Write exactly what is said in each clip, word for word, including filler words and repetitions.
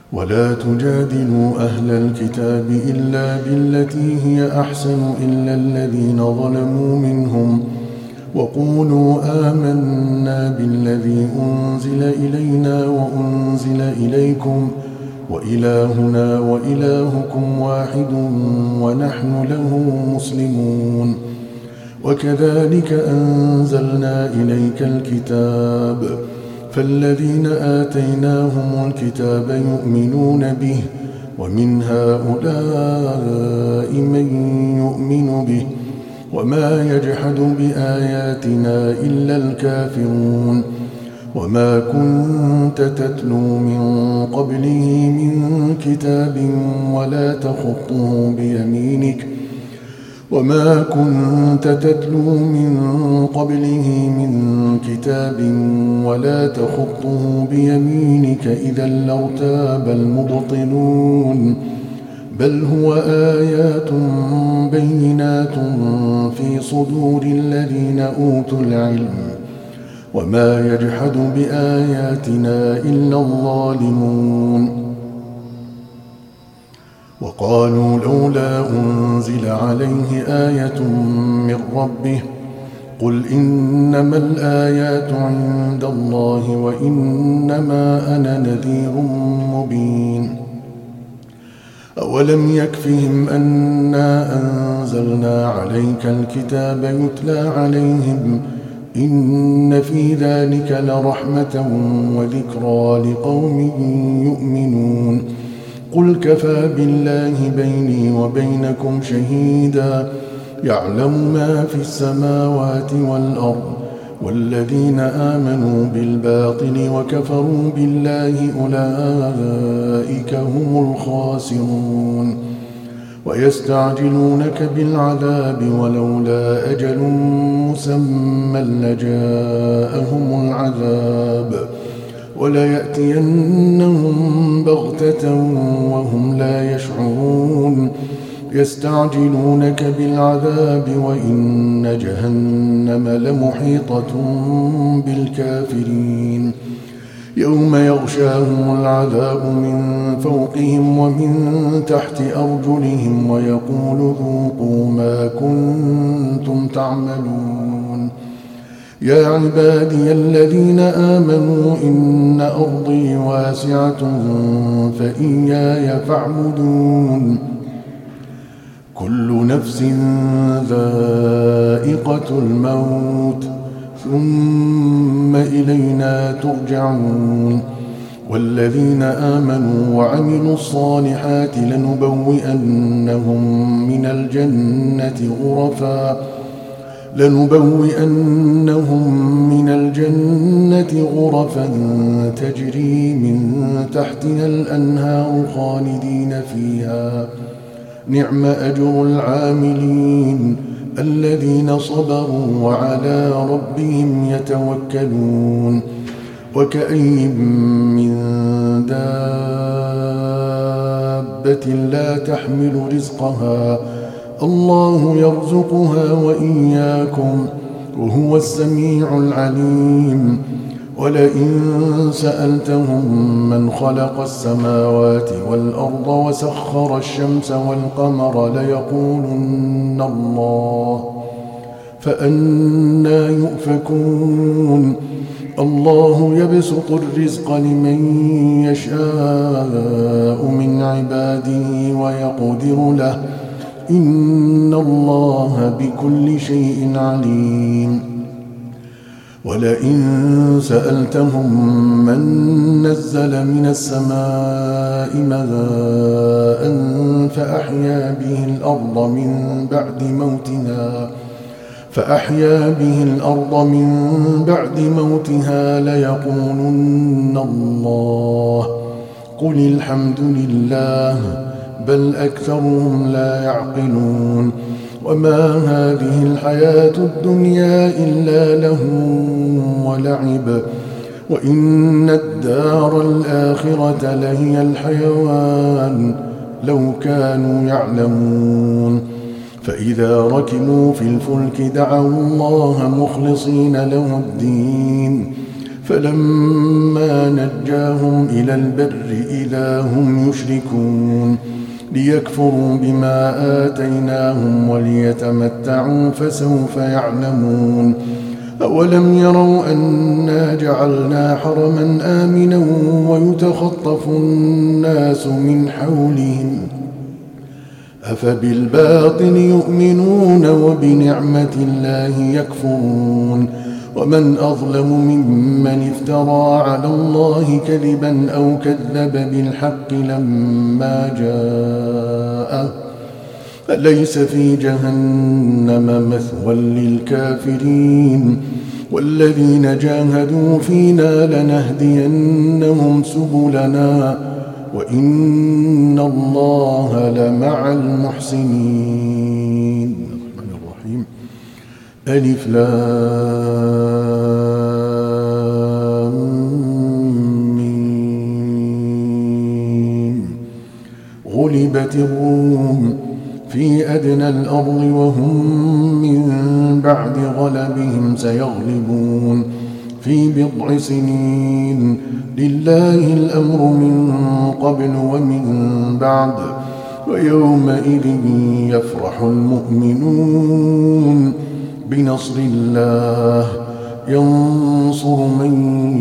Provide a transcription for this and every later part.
ولا تجادلوا أهل الكتاب إلا بالتي هي أحسن إلا الذين ظلموا منهم وقولوا آمنا بالذي أنزل إلينا وأنزل إليكم وإلهنا وإلهكم واحد ونحن له مسلمون. وكذلك أنزلنا إليك الكتاب فالذين آتيناهم الكتاب يؤمنون به ومن هؤلاء من يؤمن به وما يجحد بآياتنا إلا الكافرون. وما كنت تتلو من قبله من كتاب ولا تخطه بيمينك وما كنت تتلو من قبله من كتاب ولا تخطه بيمينك إذا لارتاب المبطلون. بل هو آيات بينات في صدور الذين أوتوا العلم وما يجحد بآياتنا إلا الظالمون. وقالوا لولا أنزل عليه آية من ربه قل إنما الآيات عند الله وإنما أنا نذير مبين. أولم يكفهم أنا أنزلنا عليك الكتاب يتلى عليهم إن في ذلك لرحمة وذكرى لقوم يؤمنون. قل كفى بالله بيني وبينكم شهيدا يعلم ما في السماوات والأرض والذين آمنوا بالباطل وكفروا بالله أولئك هم الخاسرون. ويستعجلونك بالعذاب ولولا أجل مسمى لجاءهم العذاب وليأتينهم بغتة وهم لا يشعرون. يستعجلونك بالعذاب وإن جهنم لمحيطة بالكافرين. يوم يغشاهم العذاب من فوقهم ومن تحت أرجلهم ويقول ذوقوا ما كنتم تعملون. يا عبادي الذين آمنوا إن أرضي واسعة فإياي فاعبدون. كل نفس ذائقة الموت ثم إلينا ترجعون. والذين آمنوا وعملوا الصالحات لنبوئنهم من الجنة غرفا لنبوئنهم من الجنة غرفا تجري من تحتها الأنهار خالدين فيها نعم أجر العاملين الذين صبروا وعلى ربهم يتوكلون. وكأين من دابة لا تحمل رزقها الله يرزقها وإياكم وهو السميع العليم. ولئن سألتهم من خلق السماوات والأرض وسخر الشمس والقمر ليقولن الله فأنى يؤفكون. الله يبسط الرزق لمن يشاء من عباده ويقدر له إن الله بكل شيء عليم. ولئن سألتهم من نزل من السماء ماء فأحيا به الأرض من بعد موتها فأحيا به الأرض من بعد موتها ليقولن الله قل الحمد لله بل أكثرهم لا يعقلون. وما هذه الحياة الدنيا إلا لهو ولعب وإن الدار الآخرة لهي الحيوان لو كانوا يعلمون. فإذا ركبوا في الفلك دعوا الله مخلصين له الدين فلما نجاهم إلى البر إذا هم يشركون ليكفروا بما آتيناهم وليتمتعوا فسوف يعلمون أولم يروا أنا جعلنا حرما آمنا ويتخطف الناس من حولهم أفبالباطل يؤمنون وبنعمة الله يكفرون ومن أظلم ممن افترى على الله كذبا أو كذب بالحق لما جاءه أليس في جهنم مثوى للكافرين والذين جاهدوا فينا لنهدينهم سبلنا وإن الله لمع المحسنين. الرحمن الرحيم. ألف لام ميم. غلبت الروم في أدنى الأرض وهم من بعد غلبهم سيغلبون في بضع سنين لله الأمر من قبل ومن بعد ويومئذ يفرح المؤمنون بنصر الله ينصر من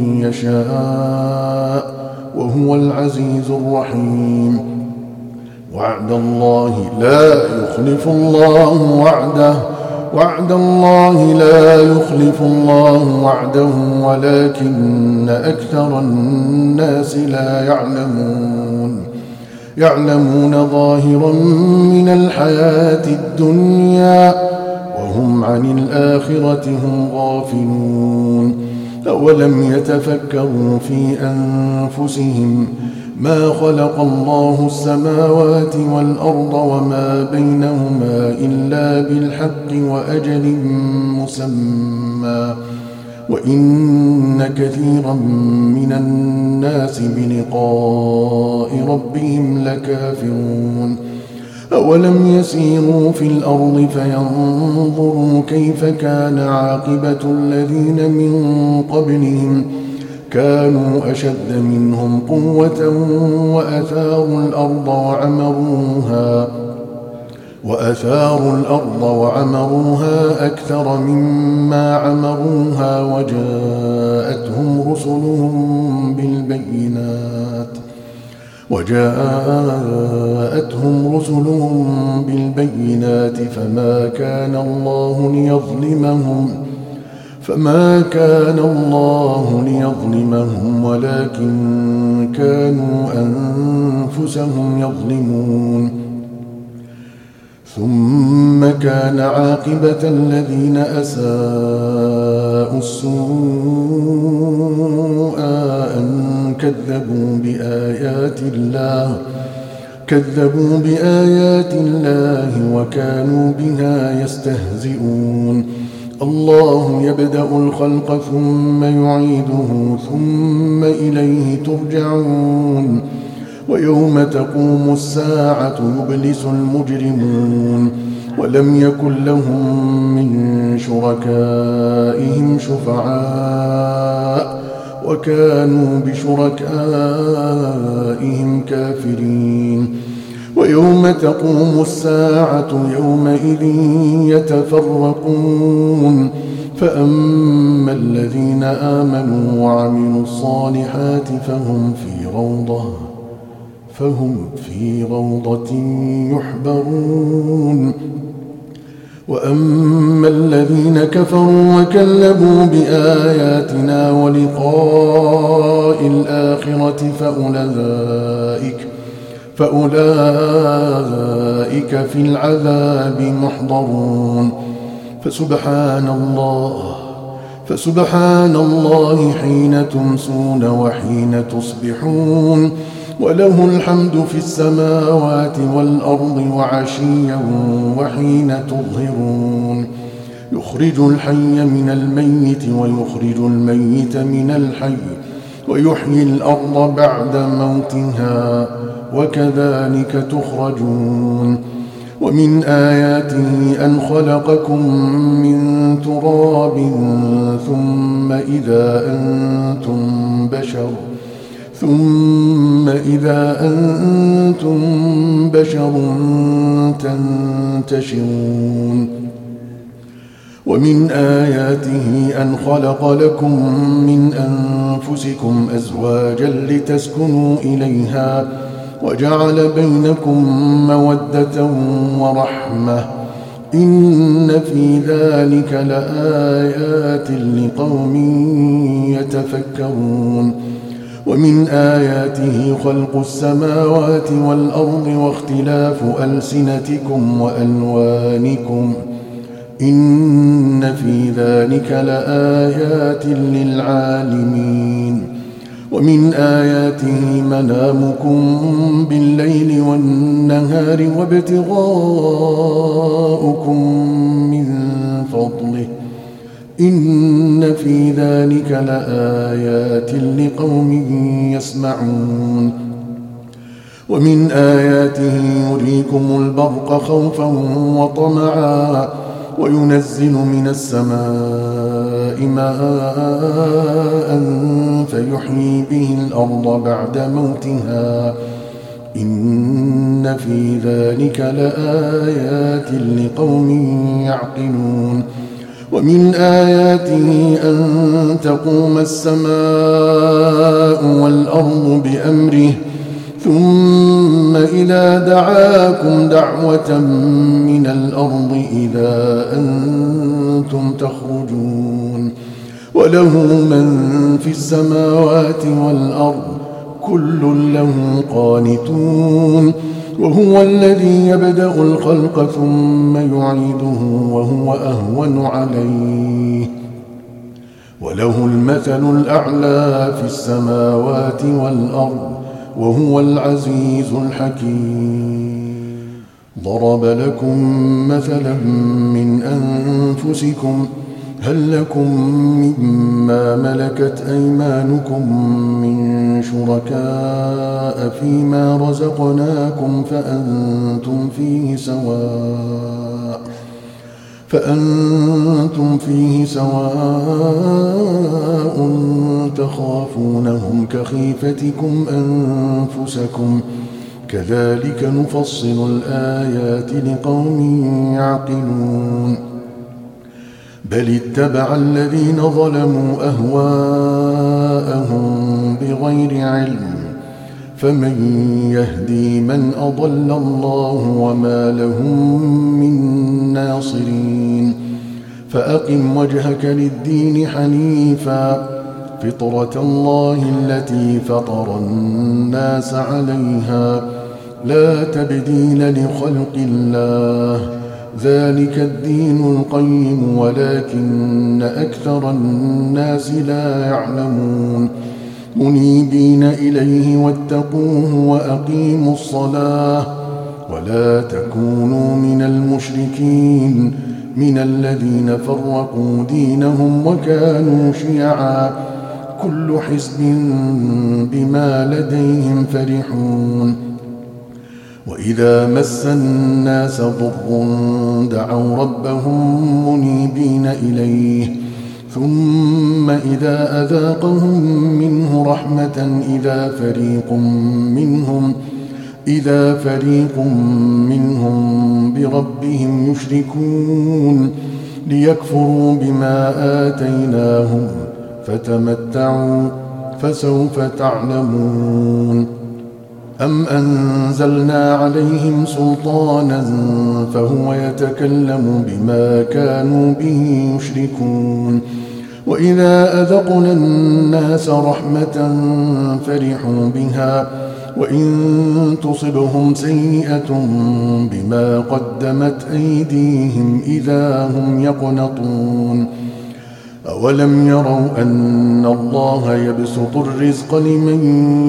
يشاء وهو العزيز الرحيم. وعد الله لا يخلف الله وعده وعد الله لا يخلف الله وعده ولكن أكثر الناس لا يعلمون يعلمون ظاهرا من الحياة الدنيا وهم عن الآخرة هم غافلون. أولم يتفكروا في أنفسهم ما خلق الله السماوات والأرض وما بينهما إلا بالحق وأجل مسمى وإن كثيرا من الناس بلقاء ربهم لكافرون. أولم يسيروا في الأرض فينظروا كيف كان عاقبة الذين من قبلهم كانوا أشد منهم قوة وأثاروا الأرض وعمروها وأثاروا الأرض وعمروها أكثر مما عمروها وجاءتهم رسلهم بالبينات وجاءتهم رسلهم بالبينات فما كان الله ليظلمهم فما كان الله ليظلمهم ولكن كانوا أنفسهم يظلمون. ثم كان عاقبة الذين أساءوا السوء أن كذبوا بآيات الله كذبوا بآيات الله وكانوا بها يستهزئون. الله يبدأ الخلق ثم يعيده ثم إليه ترجعون. ويوم تقوم الساعة يبلس المجرمون ولم يكن لهم من شركائهم شفعاء وكانوا بشركائهم كافرين. ويوم تقوم الساعة يومئذ يتفرقون فأما الذين آمنوا وعملوا الصالحات فهم في روضة فهم في روضة يحبرون. وأما الذين كفروا وكذبوا بآياتنا ولقاء الآخرة فأولئك فأولئك في العذاب محضرون. فسبحان الله فسبحان الله حين تمسون وحين تصبحون وله الحمد في السماوات والأرض وعشيا وحين تظهرون. يخرج الحي من الميت ويخرج الميت من الحي ويحيي الأرض بعد موتها وكذلك تخرجون. ومن آياته أن خلقكم من تراب ثم ثم إذا أنتم بشر ثم إذا أنتم بشر تنتشرون ومن آياته أن خلق لكم من أنفسكم أزواجا لتسكنوا إليها وجعل بينكم مودة ورحمة إن في ذلك لآيات لقوم يتفكرون ومن آياته خلق السماوات والأرض واختلاف ألسنتكم وألوانكم إن في ذلك لآيات للعالمين ومن آياته منامكم بالليل والنهار وابتغاؤكم من فضله إن في ذلك لآيات لقوم يسمعون ومن آياته يريكم البرق خوفا وطمعا وينزل من السماء ماء فيحيي به الأرض بعد موتها إن في ذلك لآيات لقوم يعقلون ومن آياته أن تقوم السماء والأرض بأمره ثم إذا دعاكم دعوة من الأرض إذا أنتم تخرجون وله من في السماوات والأرض كل له قانتون وهو الذي يبدأ الخلق ثم يعيده وهو أهون عليه وله المثل الأعلى في السماوات والأرض وهو العزيز الحكيم ضرب لكم مثلا من أنفسكم هل لكم مما ملكت أيمانكم من شركاء فيما رزقناكم فأنتم فيه سواء فأنتم فيه سواء تخافونهم كخيفتكم أنفسكم كذلك نفصل الآيات لقوم يعقلون بل اتبع الذين ظلموا أهواءهم بغير علم فمن يهدي من أضل الله وما لهم من ناصرين فأقم وجهك للدين حنيفا فطرة الله التي فطر الناس عليها لا تبديل لخلق الله ذلك الدين القيم ولكن أكثر الناس لا يعلمون منيبين إليه واتقوه وأقيموا الصلاة ولا تكونوا من المشركين من الذين فرقوا دينهم وكانوا شيعا كل حزب بما لديهم فرحون وإذا مس الناس ضر دعوا ربهم منيبين إليه ثم إذا أذاقهم منه رحمة إذا فريق منهم إذا فريق منهم بربهم يشركون ليكفروا بما آتيناهم فتمتعوا فسوف تعلمون أم أنزلنا عليهم سلطانا فهو يتكلم بما كانوا به يشركون وإذا أذقنا الناس رحمة فرحوا بها وإن تصبهم سيئة بما قدمت أيديهم إذا هم يقنطون أولم يروا أن الله يبسط الرزق لمن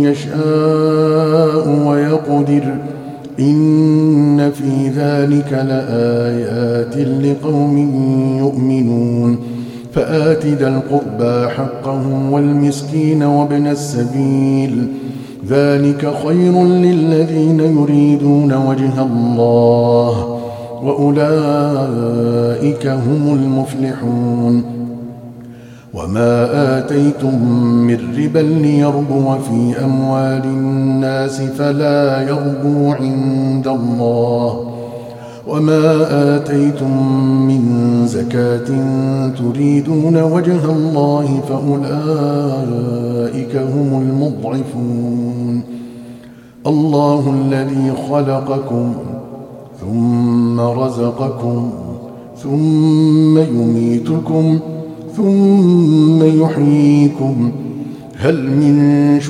يشاء ويقدر إن في ذلك لآيات لقوم يؤمنون فآت ذا القربى حقه والمسكين وابن السبيل ذلك خير للذين يريدون وجه الله وأولئك هم المفلحون وما آتيتم من ربا ليربو في أموال الناس فلا يربو عند الله، وما آتيتم من زكاة تريدون وجه الله فأولئك هم المضعفون. الله الذي خلقكم ثم رزقكم ثم يميتكم ثم يحييكم، هل من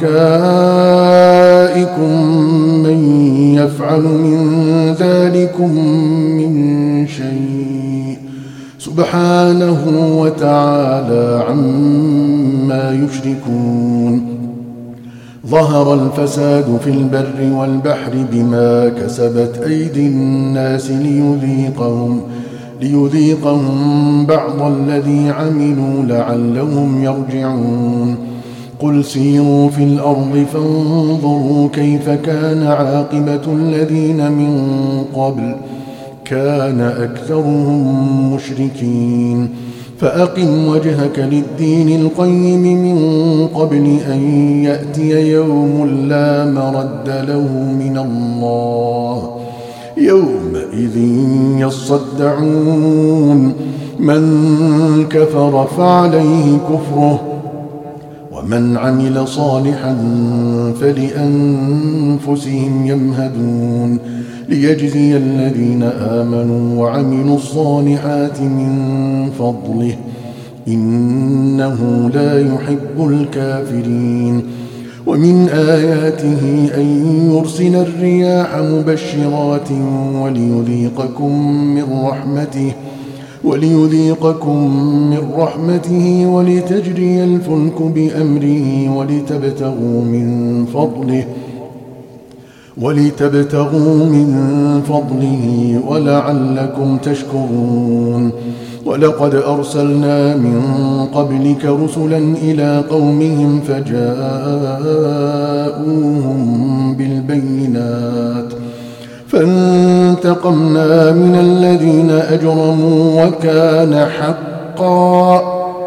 شركائكم من يفعل من ذلكم من شيء؟ سبحانه وتعالى عما يشركون. ظهر الفساد في البر والبحر بما كسبت أيدي الناس ليذيقهم ليذيقهم بعض الذي عملوا لعلهم يرجعون. قل سيروا في الأرض فانظروا كيف كان عاقبة الذين من قبل، كان أكثرهم مشركين. فأقم وجهك للدين القيم من قبل أن يأتي يوم لا مرد له من الله، يومئذ يصدعون. من كفر فعليه كفره ومن عمل صالحا فلأنفسهم يمهدون، ليجزي الذين آمنوا وعملوا الصالحات من فضله، إنه لا يحب الكافرين. ومن آياته أن يرسل الرياح مبشرات وليذيقكم من رحمته وليذيقكم من رحمته ولتجري الفلك بأمره ولتبتغوا من فضله ولتبتغوا من فضله ولعلكم تشكرون. ولقد أرسلنا من قبلك رسلا إلى قومهم فجاءوهم بالبينات فانتقمنا من الذين أجرموا وكان حقا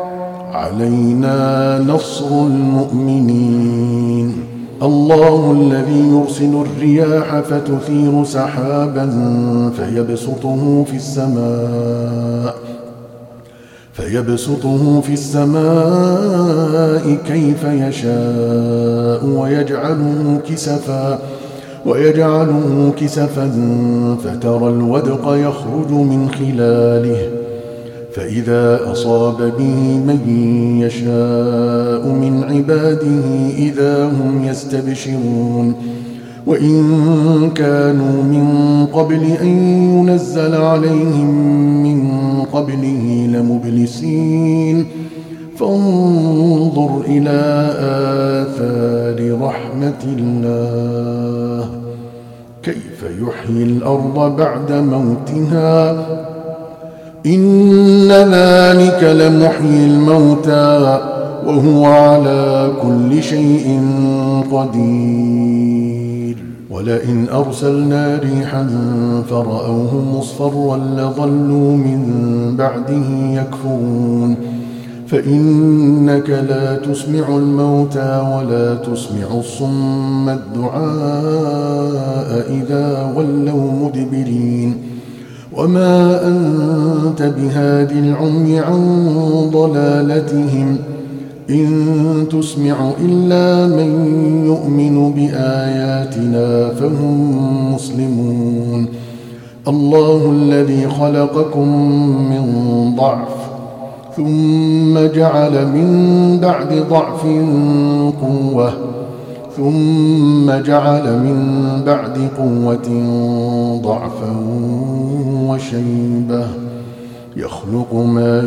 علينا نصر المؤمنين. الله الذي يرسل الرياح فتثير سحابا فيبسطه في السماء فيبسطه في السماء كيف يشاء ويجعله كسفا ويجعله كسفا فترى الودق يخرج من خلاله، فإذا أصاب به من يشاء من عباده إذا هم يستبشرون. وإن كانوا من قبل أن ينزل عليهم من قبله لمبلسين، فانظر إلى آثار رحمة الله كيف يحيي الأرض بعد موتها، إن ذلك لمحيي الموتى وهو على كل شيء قدير. ولئن أرسلنا ريحا فرأوه مصفرا لظلوا من بعده يكفرون. فإنك لا تسمع الموتى ولا تسمع الصم الدعاء إذا ولوا مدبرين. وما أنت بهاد العمي عن ضلالتهم إن تسمع إلا من يؤمن بآياتنا فهم مسلمون. الله الذي خلقكم من ضعف ثم جعل من بعد ضعف قوة ثم جعل من بعد قوة ضعفا وشيبة يخلق ما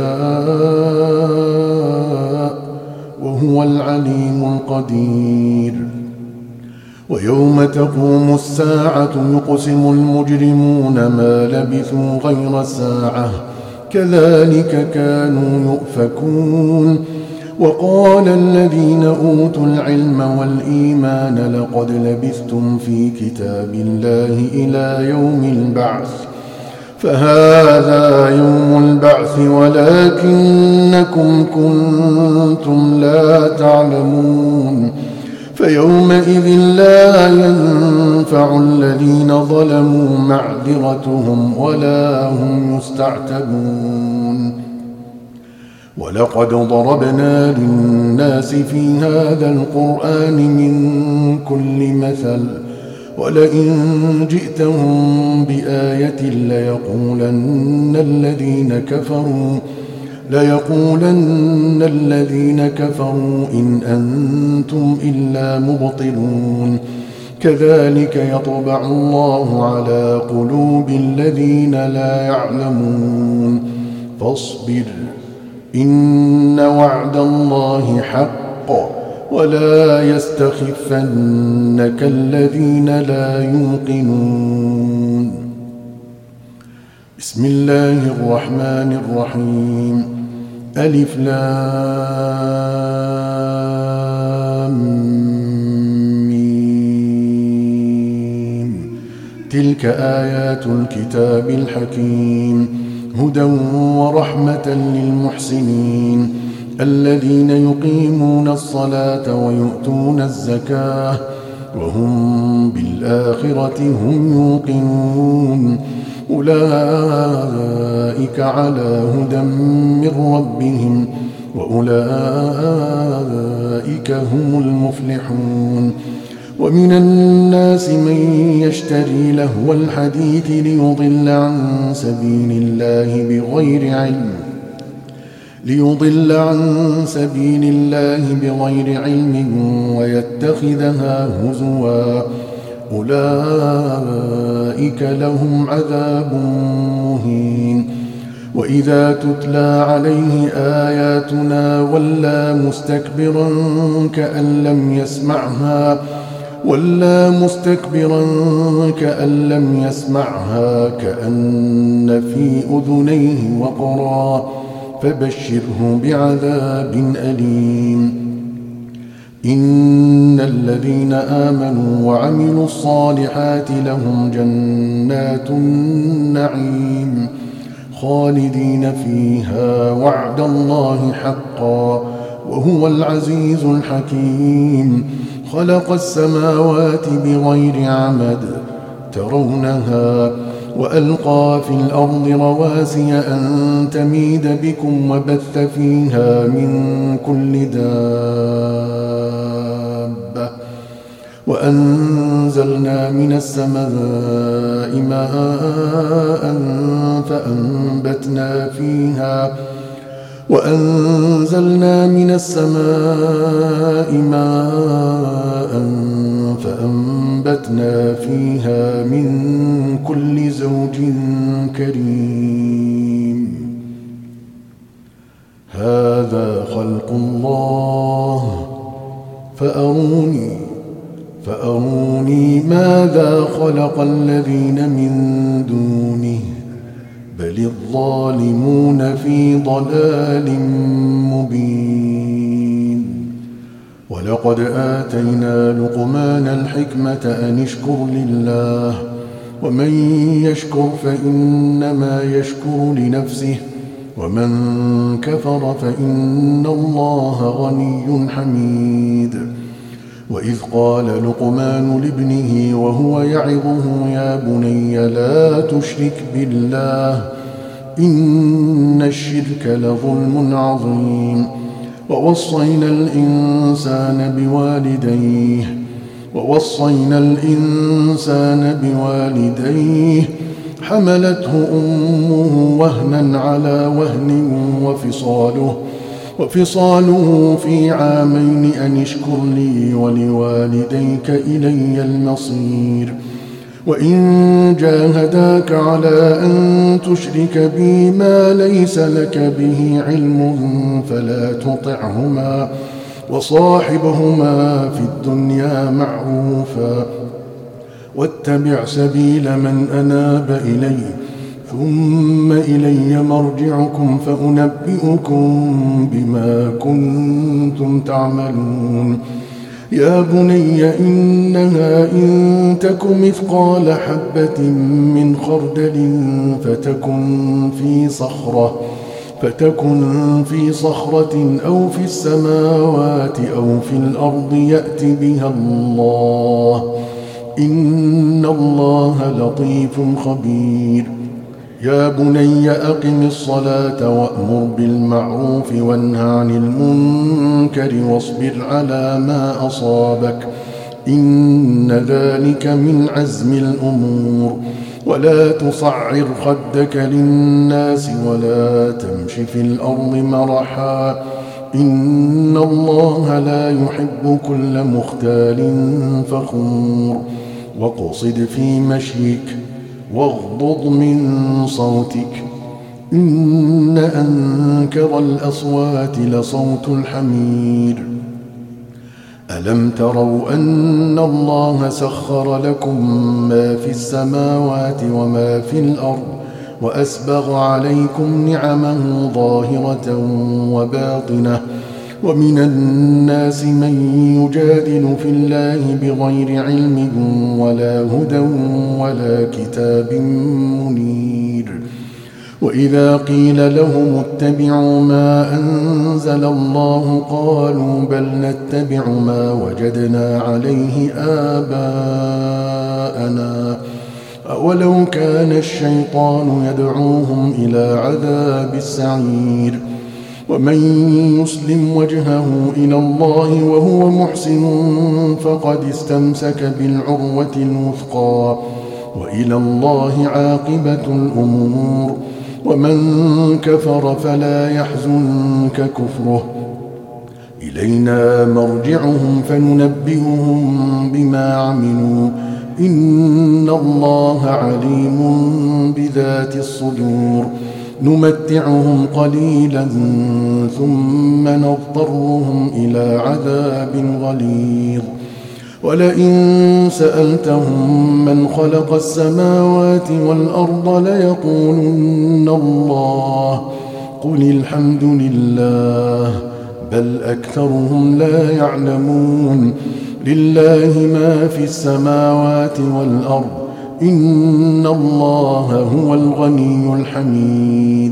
يشاء وهو العليم القدير. ويوم تقوم الساعة يقسم المجرمون ما لبثوا غير ساعة كذلك كانوا يؤفكون. وقال الذين أوتوا العلم والإيمان لقد لبثتم في كتاب الله إلى يوم البعث فهذا يوم البعث ولكنكم كنتم لا تعلمون فيومئذ لا ينفع الذين ظلموا معذرتهم ولا هم يستعتبون ولقد ضربنا للناس في هذا القرآن من كل مثل ولئن جئتهم بآية ليقولن الذين كفروا ليقولن الذين كفروا إن أنتم إلا مبطلون كذلك يطبع الله على قلوب الذين لا يعلمون فاصبر إن وعد الله حق ولا يستخفنك الذين لا يوقنون بسم الله الرحمن الرحيم ألف لام ميم تلك آيات الكتاب الحكيم هدى ورحمة للمحسنين الذين يقيمون الصلاة ويؤتون الزكاة وهم بالآخرة هم يوقنون أولئك على هدى من ربهم وأولئك هم المفلحون ومن الناس من يشتري لهو الحديث ليضل عن سبيل الله بغير علم ليضل عن سبيل الله بغير علم ويتخذها هزوا أولئك لهم عذاب مهين وإذا تتلى عليه آياتنا ولى مستكبرا كأن لم يسمعها ولا مستكبرا كأن لم يسمعها كأن في أذنيه وقرا فبشره بعذاب أليم إن الذين آمنوا وعملوا الصالحات لهم جنات النعيم خالدين فيها وعد الله حقا وهو العزيز الحكيم خلق السماوات بغير عمد ترونها وألقى في الأرض رواسي أن تميد بكم وبث فيها من كل دابة وأنزلنا من السماء ماء فأنبتنا فيها وأنزلنا من السماء ماء فأنبتنا فيها من كل زوج كريم هذا خلق الله فأروني فأروني ماذا خلق الذين من دونه بل الظالمون في ضلال مبين ولقد آتينا لقمان الحكمة أن اشكر لله ومن يشكر فإنما يشكر لنفسه ومن كفر فإن الله غني حميد وإذ قال لقمان لابنه وهو يعظه يا بني لا تشرك بالله إن الشرك لظلم عظيم ووصينا الإنسان بوالديه ووصينا الإنسان بوالديه حملته أمه وهنا على وهن وفصاله وفصاله في عامين أن اشكر لي ولوالديك إلي المصير وإن جاهداك على أن تشرك بي ما ليس لك به علم فلا تطعهما وصاحبهما في الدنيا معروفا واتبع سبيل من أناب إلي ثم إلي مرجعكم فأنبئكم بما كنتم تعملون يا بني إنها إن تك مثقال حبة من خردل فتكن في صخرة فتكن في صخرة أو في السماوات أو في الأرض يأت بها الله إن الله لطيف خبير. يا بني أقم الصلاة وأمر بالمعروف وانه عن المنكر واصبر على ما أصابك إن ذلك من عزم الأمور. ولا تصعر خدك للناس ولا تمش في الأرض مرحا إن الله لا يحب كل مختال فخور. واقصد في مشيك واغضض من صوتك إن أنكر الأصوات لصوت الحمير. ألم تروا أن الله سخر لكم ما في السماوات وما في الأرض وأسبغ عليكم نعمه ظاهرة وباطنة ومن الناس من يجادل في الله بغير علم ولا هدى ولا كتاب منير. وإذا قيل لهم اتبعوا ما أنزل الله قالوا بل نتبع ما وجدنا عليه آباءنا أولو كان الشيطان يدعوهم إلى عذاب السعير. ومن يسلم وجهه إلى الله وهو محسن فقد استمسك بالعروة الوثقى وإلى الله عاقبة الأمور. ومن كفر فلا يحزنك كفره إلينا مرجعهم فننبئهم بما عملوا إن الله عليم بذات الصدور. نمتعهم قليلا ثم نضطرهم إلى عذاب غليظ. ولئن سألتهم من خلق السماوات والأرض ليقولن الله قل الحمد لله بل أكثرهم لا يعلمون. لله ما في السماوات والأرض إن الله هو الغني الحميد.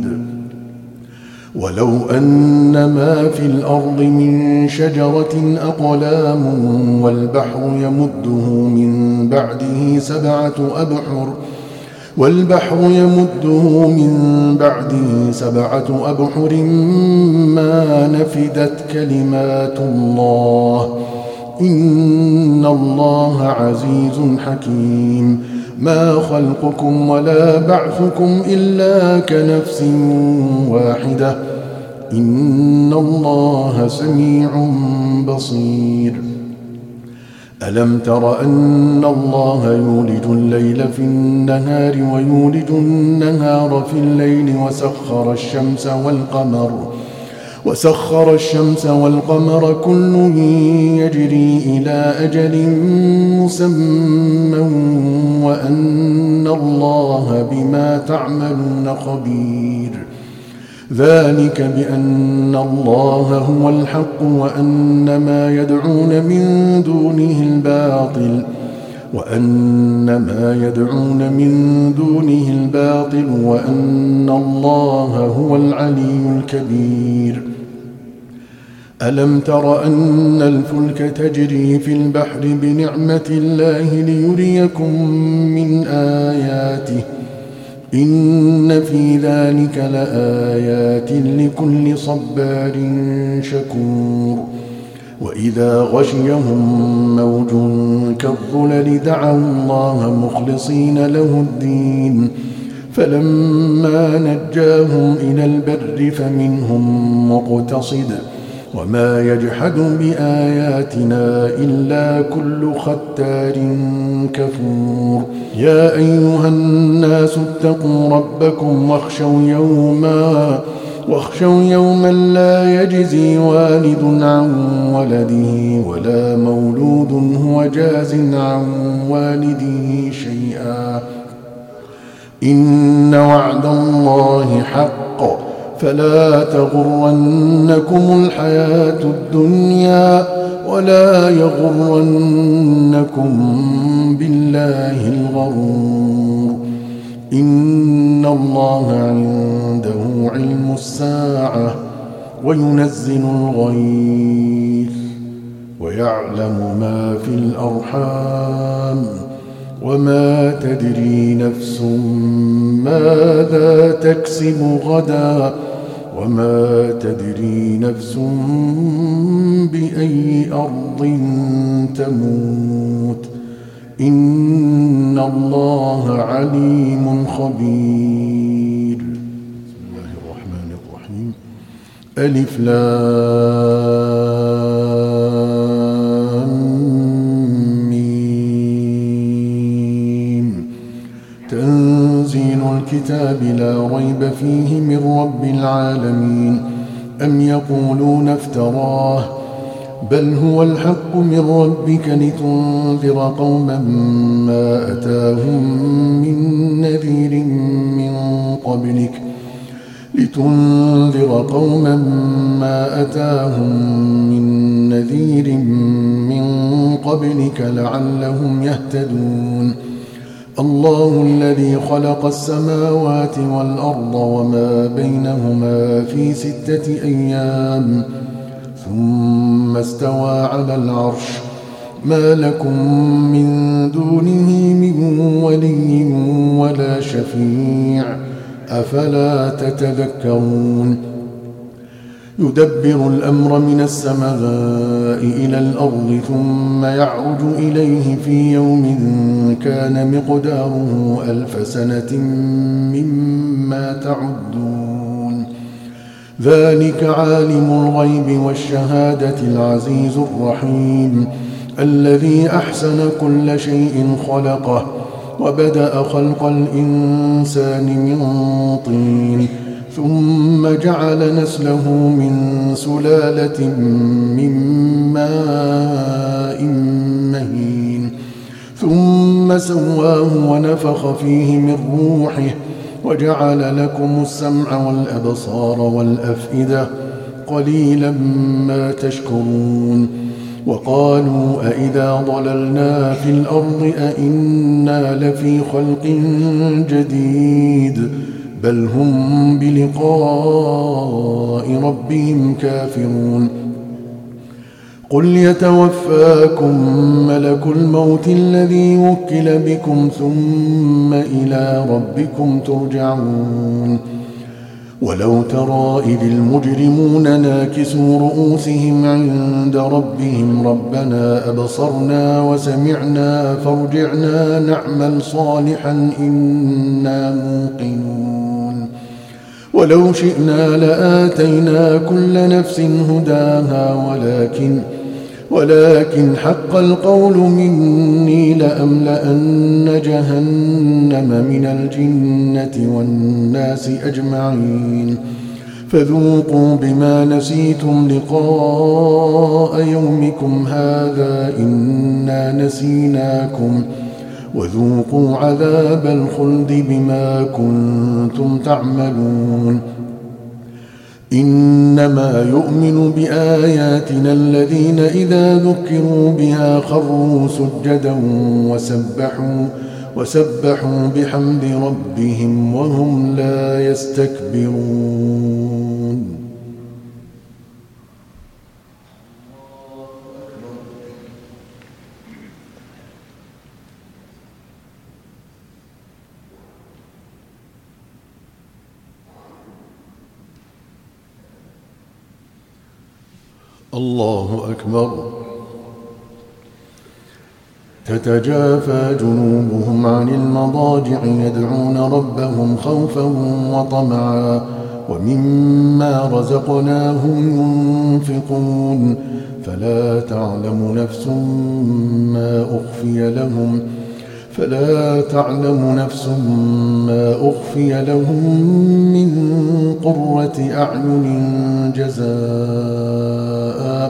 ولو أن ما في الأرض من شجرة أقلام والبحر يمده من بعده سبعة أبحر والبحر يمده من بعده سبعة أبحر ما نفدت كلمات الله إن الله عزيز حكيم. ما خلقكم ولا بعثكم إلا كنفس واحدة إن الله سميع بصير. ألم تر أن الله يولج الليل في النهار ويولج النهار في الليل وسخر الشمس والقمر وسخر الشمس والقمر كل يجري إلى أجل مسمى وأن الله بما تعملون خبير. ذلك بأن الله هو الحق وأن ما يدعون من دونه الباطل وأن ما يدعون من دونه الباطل وأن الله هو العلي الكبير. ألم تر أن الفلك تجري في البحر بنعمة الله ليريكم من آياته إن في ذلك لآيات لكل صبار شكور. وإذا غشيهم موج كالظلل دعوا الله مخلصين له الدين فلما نجاهم إلى البر فمنهم مقتصد وما يجحد بآياتنا إلا كل ختار كفور. يا أيها الناس اتقوا ربكم واخشوا يوما واخشوا يوما لا يجزي والد عن ولده ولا مولود هو جاز عن والده شيئا إن وعد الله حق فلا تغرنكم الحياة الدنيا ولا يغرنكم بالله الغرور. إن الله عنده علم الساعة وينزل الغيث ويعلم ما في الأرحام وما تدري نفس ماذا تكسب غدا وما تدري نفس بأي أرض تموت. إن الله عليم خبير. بسم الله الرحمن الرحيم. ألف لام ميم. تنزيل الكتاب لا ريب فيه من رب العالمين. أم يقولون افتراه بل هو الحق من ربك لتنذر قوما ما أتاهم من نذير من قبلك لتنذر قوما ما أتاهم من نذير من قبلك لعلهم يهتدون. الله الذي خلق السماوات والأرض وما بينهما في ستة أيام ثم استوى على العرش ما لكم من دونه من ولي ولا شفيع أفلا تتذكرون. يدبر الأمر من السماء إلى الأرض ثم يعرج إليه في يوم كان مقداره ألف سنة مما تعدون. ذلك عالم الغيب والشهادة العزيز الرحيم الذي أحسن كل شيء خلقه وبدأ خلق الإنسان من طين ثم جعل نسله من سلالة من ماء مهين ثم سواه ونفخ فيه من روحه وجعل لكم السمع والأبصار والأفئدة قليلا ما تشكرون. وقالوا أئذا ضللنا في الأرض أئنا لفي خلق جديد بل هم بلقاء ربهم كافرون. قل يتوفاكم ملك الموت الذي وكل بكم ثم إلى ربكم ترجعون. ولو ترى إذ المجرمون ناكسوا رؤوسهم عند ربهم ربنا أبصرنا وسمعنا فارجعنا نعمل صالحا إنا موقنون. ولو شئنا لآتينا كل نفس هداها ولكن ولكن حق القول مني لأملأن جهنم من الجنة والناس أجمعين. فذوقوا بما نسيتم لقاء يومكم هذا إنا نسيناكم وذوقوا عذاب الخلد بما كنتم تعملون. إنما يؤمن بآياتنا الذين إذا ذكروا بها خروا سجدا وسبحوا, وسبحوا بحمد ربهم وهم لا يستكبرون. الله أكبر. تتجافى جنوبهم عن المضاجع يدعون ربهم خوفا وطمعا ومما رزقناهم ينفقون. فلا تعلم نفس ما أخفي لهم فلا تعلم نفس ما أخفي لهم من قرة أعين جزاء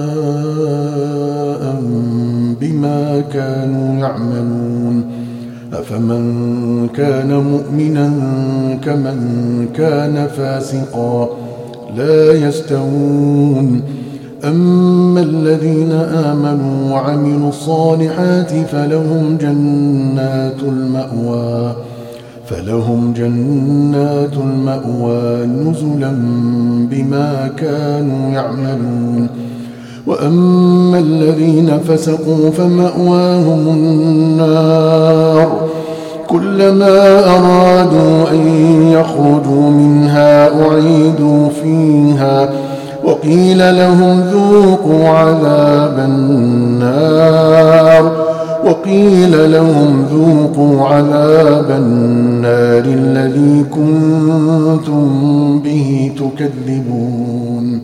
جزاء بما كانوا يعملون. أفمن كان مؤمنا كمن كان فاسقا لا يستوون أما الذين آمنوا وعملوا الصالحات فلهم جنات المأوى فلهم جنات المأوى نزلا بما كانوا يعملون وأما الذين فسقوا فمأواهم النار كلما أرادوا أن يخرجوا منها أعيدوا فيها وقيل لهم ذوقوا عذاب النار وقيل لهم ذوقوا عذاب النار الذي كنتم به تكذبون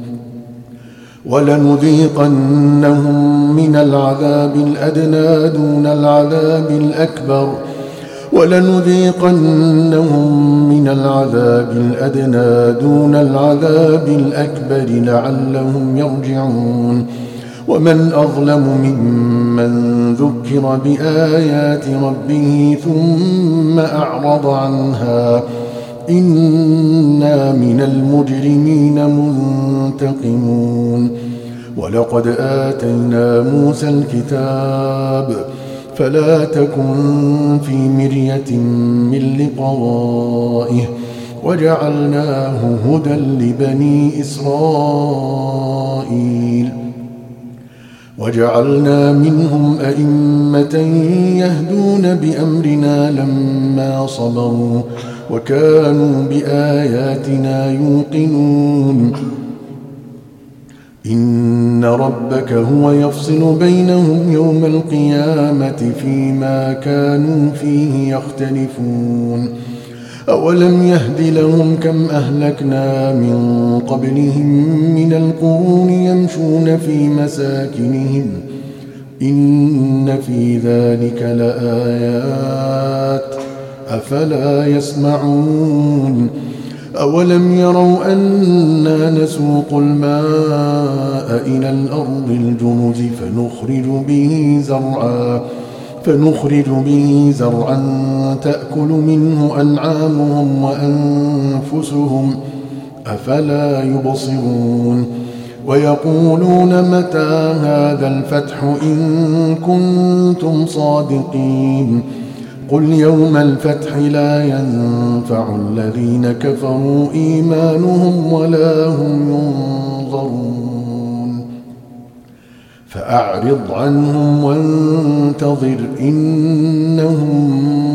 ولنذيقنهم من العذاب الأدنى دون العذاب الأكبر ولنذيقنهم من العذاب الأدنى دون العذاب الأكبر لعلهم يرجعون ومن أظلم ممن ذكر بآيات ربه ثم أعرض عنها إنا من المجرمين منتقمون ولقد آتينا موسى الكتاب فلا تكن في مرية من لقائه وجعلناه هدى لبني إسرائيل وجعلنا منهم أئمة يهدون بأمرنا لما صبروا وكانوا بآياتنا يوقنون إن ربك هو يفصل بينهم يوم القيامة فيما كانوا فيه يختلفون أولم يهد لهم كم أهلكنا من قبلهم من القرون يمشون في مساكنهم إن في ذلك لآيات أفلا يسمعون أولم يروا أنا نسوق الماء إلى الأرض الجرز فنخرج به زرعا فنخرج به زرعا تأكل منه أنعامهم وأنفسهم أفلا يبصرون ويقولون متى هذا الفتح إن كنتم صادقين قل يوم الفتح لا ينفع الذين كفروا إيمانهم ولا هم ينظرون فأعرض عنهم وانتظر إنهم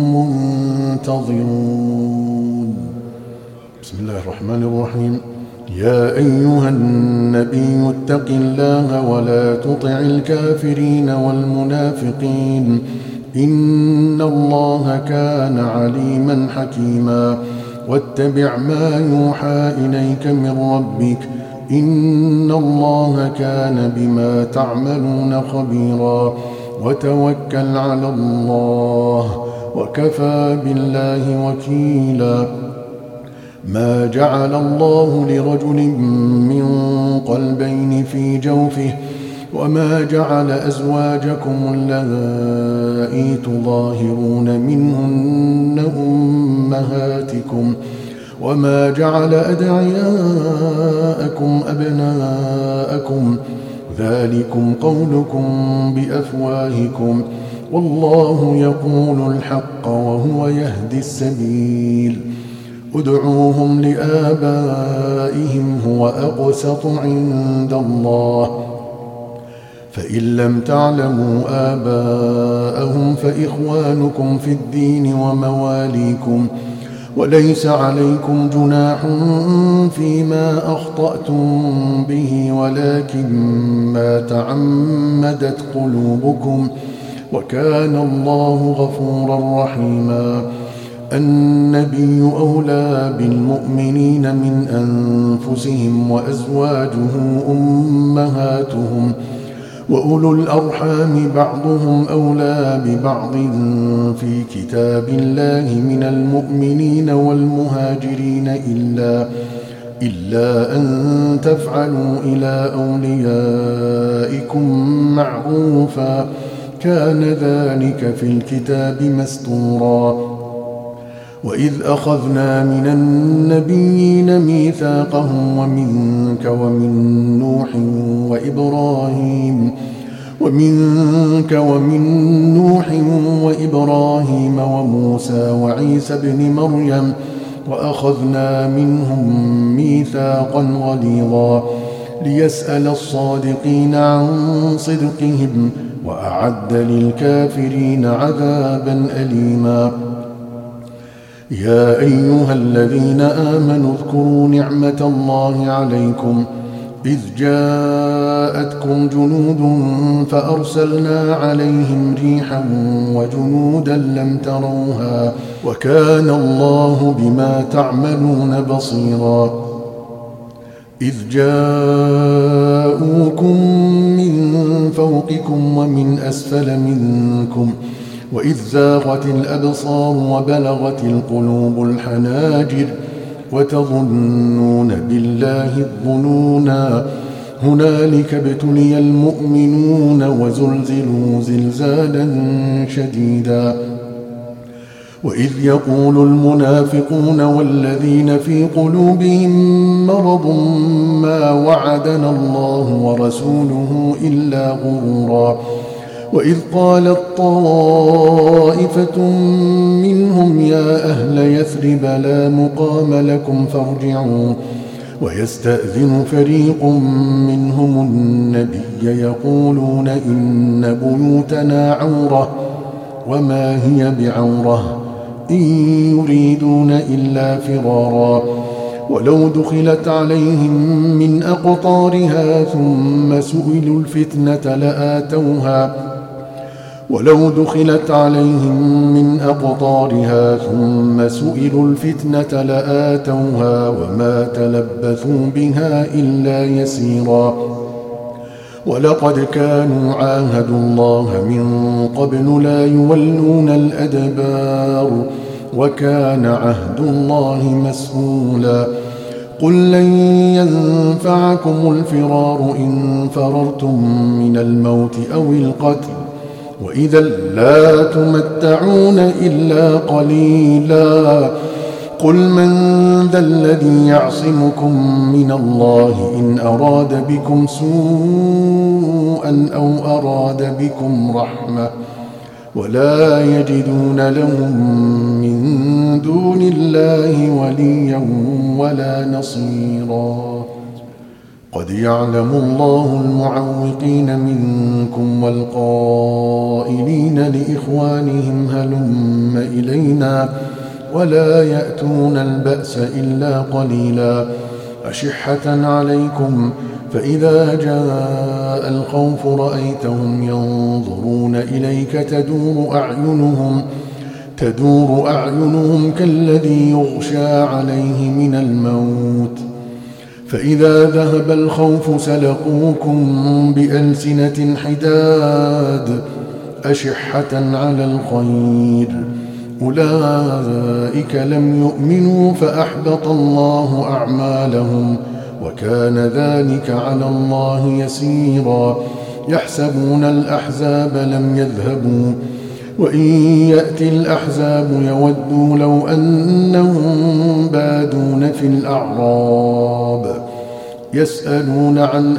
منتظرون. بسم الله الرحمن الرحيم. يا أيها النبي اتق الله ولا تطع الكافرين والمنافقين إن الله كان عليما حكيما واتبع ما يوحى إليك من ربك إن الله كان بما تعملون خبيرا وتوكل على الله وكفى بالله وكيلا ما جعل الله لرجل من قلبين في جوفه وما جعل أزواجكم اللائي تظاهرون منهن أمهاتكم وما جعل أدعياءكم أبناءكم ذلكم قولكم بأفواهكم والله يقول الحق وهو يهدي السبيل ادعوهم لآبائهم هو أقسط عند الله فإن لم تعلموا آباءهم فإخوانكم في الدين ومواليكم وليس عليكم جناح فيما أخطأتم به ولكن ما تعمدت قلوبكم وكان الله غفورا رحيما النبي أولى بالمؤمنين من أنفسهم وأزواجه أمهاتهم وأولو الأرحام بعضهم أولى ببعض في كتاب الله من المؤمنين والمهاجرين إلا, إلا أن تفعلوا إلى أوليائكم معروفا كان ذلك في الكتاب مسطورا. وإذ أخذنا من النبيين ميثاقهم ومنك ومن نوح وإبراهيم ومنك ومن نوح وإبراهيم وموسى وعيسى ابن مريم وأخذنا منهم ميثاقا غليظا ليسأل الصادقين عن صدقهم وأعد للكافرين عذابا أليما. يا أيها الذين آمنوا اذكروا نعمة الله عليكم إذ جاءتكم جنود فأرسلنا عليهم ريحا وجنودا لم تروها وكان الله بما تعملون بصيرا. إذ جاءوكم من فوقكم ومن أسفل منكم وإذ زاغت الأبصار وبلغت القلوب الحناجر وتظنون بالله الظنونا هنالك ابتلي المؤمنون وزلزلوا زلزالا شديدا. وإذ يقول المنافقون والذين في قلوبهم مرض ما وعدنا الله ورسوله إلا غرورا. وإذ قالت طائفة منهم يا أهل يثرب لا مقام لكم فارجعوا ويستأذن فريق منهم النبي يقولون إن بيوتنا عورة وما هي بعورة إن يريدون إلا فرارا. ولو دخلت عليهم من أقطارها ثم سئلوا الفتنة لآتوها ولو دخلت عليهم من أقطارها ثم سئلوا الفتنة لآتوها وما تلبثوا بها إلا يسيرا. ولقد كانوا عاهدوا الله من قبل لا يولون الأدبار وكان عهد الله مسؤولا. قل لن ينفعكم الفرار إن فررتم من الموت أو القتل وإذا لا تمتعون إلا قليلا. قل من ذا الذي يعصمكم من الله إن أراد بكم سوءا أو أراد بكم رحمة ولا يجدون لهم من دون الله وليا ولا نصيرا. قد يعلم الله المعوقين منكم والقائلين لإخوانهم هلم إلينا ولا يأتون البأس إلا قليلا. أشحة عليكم فإذا جاء الخوف رأيتهم ينظرون إليك تدور أعينهم تدور أعينهم كالذي يغشى عليه من الموت فإذا ذهب الخوف سلقوكم بألسنة حداد أشحة على الخير أولئك لم يؤمنوا فأحبط الله أعمالهم وكان ذلك على الله يسيرا. يحسبون الأحزاب لم يذهبوا وإن يأتي الأحزاب يودوا لو أنهم بادون في الأعراب يسألون عن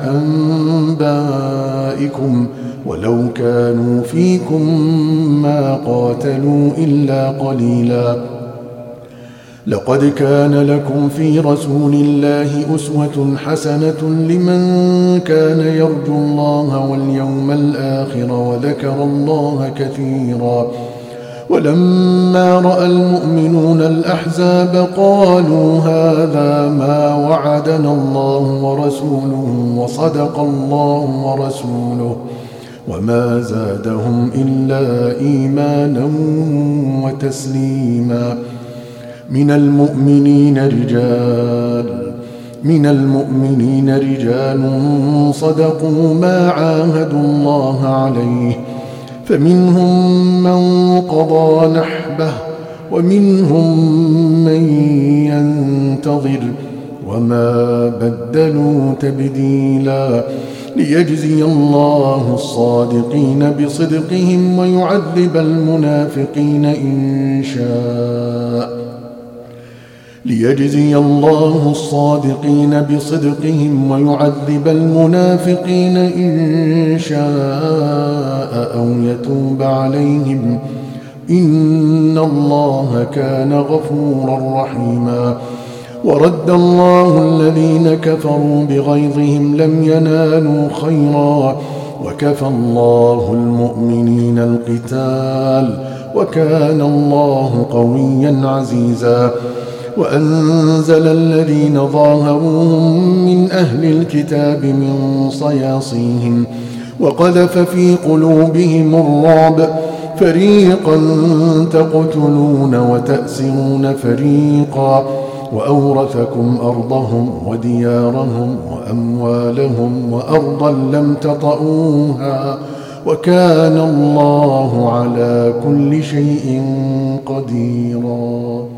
أنبائكم ولو كانوا فيكم ما قاتلوا إلا قليلا. لقد كان لكم في رسول الله أسوة حسنة لمن كان يرجو الله واليوم الآخر وذكر الله كثيرا. ولما رأى المؤمنون الأحزاب قالوا هذا ما وعدنا الله ورسوله وصدق الله ورسوله وما زادهم إلا إيمانا وتسليما. من المؤمنين رجال من المؤمنين رجال صدقوا ما عاهدوا الله عليه فمنهم من قضى نحبه ومنهم من ينتظر وما بدلوا تبديلا ليجزي الله الصادقين بصدقهم ويعذب المنافقين إن شاء ليجزي الله الصادقين بصدقهم ويعذب المنافقين إن شاء أو يتوب عليهم إن الله كان غفورا رحيما ورد الله الذين كفروا بغيظهم لم ينالوا خيرا وكفى الله المؤمنين القتال وكان الله قويا عزيزا وأنزل الذين ظاهروهم من أهل الكتاب من صياصيهم وقذف في قلوبهم الرعب فريقا تقتلون وتأسرون فريقا وأورثكم أرضهم وديارهم وأموالهم وأرضا لم تطئوها وكان الله على كل شيء قديرا.